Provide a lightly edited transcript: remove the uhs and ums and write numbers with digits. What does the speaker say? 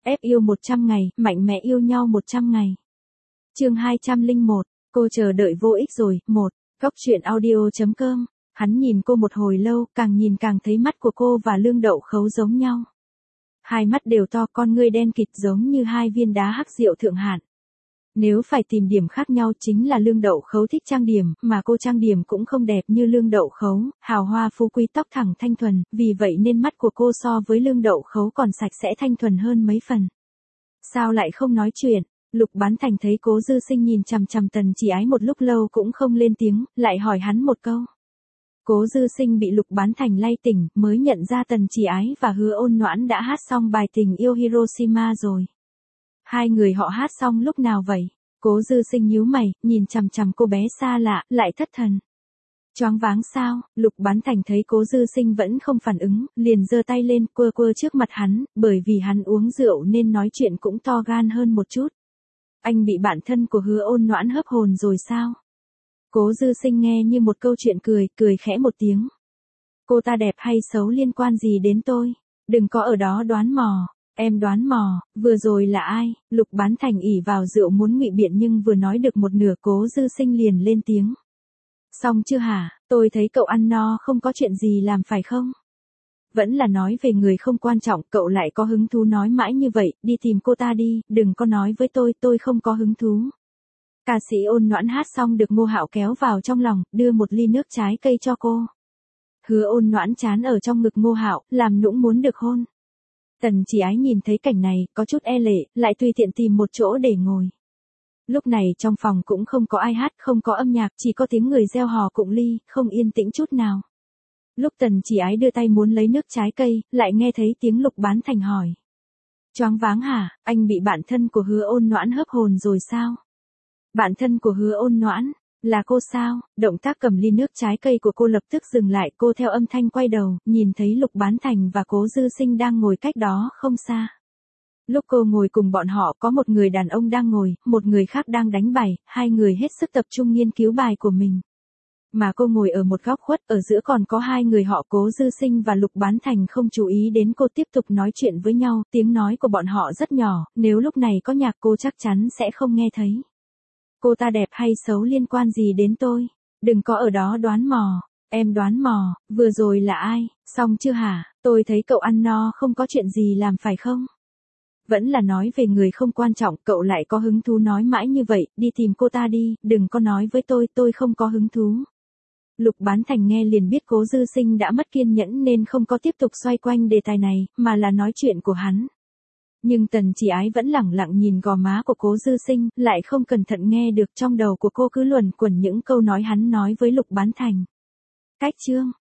Ép yêu 100 ngày, mạnh mẽ yêu nhau 100 ngày. Chương 201, cô chờ đợi vô ích rồi. Góc truyện audio.com. Hắn nhìn cô một hồi lâu, càng nhìn càng thấy mắt của cô và Lương Đậu Khấu giống nhau. Hai mắt đều to, con ngươi đen kịt giống như hai viên đá hắc rượu thượng hạng. Nếu phải tìm điểm khác nhau chính là Lương Đậu Khấu thích trang điểm, mà cô trang điểm cũng không đẹp như Lương Đậu Khấu, hào hoa phú quý tóc thẳng thanh thuần, vì vậy nên mắt của cô so với Lương Đậu Khấu còn sạch sẽ thanh thuần hơn mấy phần. Sao lại không nói chuyện? Lục Bán Thành thấy Cố Dư Sinh nhìn chằm chằm Tần Chỉ Ái một lúc lâu cũng không lên tiếng, lại hỏi hắn một câu. Cố Dư Sinh bị Lục Bán Thành lay tỉnh, mới nhận ra Tần Chỉ Ái và Hứa Ôn Noãn đã hát xong bài Tình Yêu Hiroshima rồi. Hai người họ hát xong lúc nào vậy? Cố Dư Sinh nhíu mày, nhìn chằm chằm cô bé xa lạ, lại thất thần. Choáng váng sao? Lục Bán Thành thấy Cố Dư Sinh vẫn không phản ứng, liền giơ tay lên, quơ quơ trước mặt hắn, bởi vì hắn uống rượu nên nói chuyện cũng to gan hơn một chút. Anh bị bạn thân của Hứa Ôn Noãn hấp hồn rồi sao? Cố Dư Sinh nghe như một câu chuyện cười khẽ một tiếng. Cô ta đẹp hay xấu liên quan gì đến tôi? Đừng có ở đó đoán mò. Em đoán mò, vừa rồi là ai? Lục Bán Thành ỷ vào rượu muốn ngụy biện nhưng vừa nói được một nửa Cố Dư Sinh liền lên tiếng. Xong chưa hả? Tôi thấy cậu ăn no không có chuyện gì làm phải không? Vẫn là nói về người không quan trọng, cậu lại có hứng thú nói mãi như vậy, đi tìm cô ta đi, đừng có nói với tôi không có hứng thú. Ca sĩ Ôn Noãn hát xong được Ngô Hạo kéo vào trong lòng, đưa một ly nước trái cây cho cô. Hứa Ôn Noãn chán ở trong ngực Ngô Hạo, làm nũng muốn được hôn. Tần Chỉ Ái nhìn thấy cảnh này, có chút e lệ, lại tùy tiện tìm một chỗ để ngồi. Lúc này trong phòng cũng không có ai hát, không có âm nhạc, chỉ có tiếng người reo hò cụng ly, không yên tĩnh chút nào. Lúc Tần Chỉ Ái đưa tay muốn lấy nước trái cây, lại nghe thấy tiếng Lục Bán Thành hỏi. Choáng váng hả, anh bị bạn thân của Hứa Ôn Noãn hấp hồn rồi sao? Bạn thân của Hứa Ôn Noãn, là cô sao? Động tác cầm ly nước trái cây của cô lập tức dừng lại, cô theo âm thanh quay đầu, nhìn thấy Lục Bán Thành và Cố Dư Sinh đang ngồi cách đó không xa. Lúc cô ngồi cùng bọn họ có một người đàn ông đang ngồi, một người khác đang đánh bài, hai người hết sức tập trung nghiên cứu bài của mình. Mà cô ngồi ở một góc khuất, ở giữa còn có hai người họ Cố Dư Sinh và Lục Bán Thành không chú ý đến cô tiếp tục nói chuyện với nhau, tiếng nói của bọn họ rất nhỏ, nếu lúc này có nhạc cô chắc chắn sẽ không nghe thấy. Cô ta đẹp hay xấu liên quan gì đến tôi? Đừng có ở đó đoán mò. Em đoán mò, vừa rồi là ai? Xong chưa hả? Tôi thấy cậu ăn no không có chuyện gì làm phải không? Vẫn là nói về người không quan trọng, cậu lại có hứng thú nói mãi như vậy, đi tìm cô ta đi, đừng có nói với tôi không có hứng thú. Lục Bán Thành nghe liền biết Cố Dư Sinh đã mất kiên nhẫn nên không có tiếp tục xoay quanh đề tài này, mà là nói chuyện của hắn. Nhưng Tần Chỉ Ái vẫn lẳng lặng nhìn gò má của Cố Dư Sinh, lại không cẩn thận nghe được trong đầu của cô cứ luẩn quẩn những câu nói hắn nói với Lục Bán Thành. Cách chương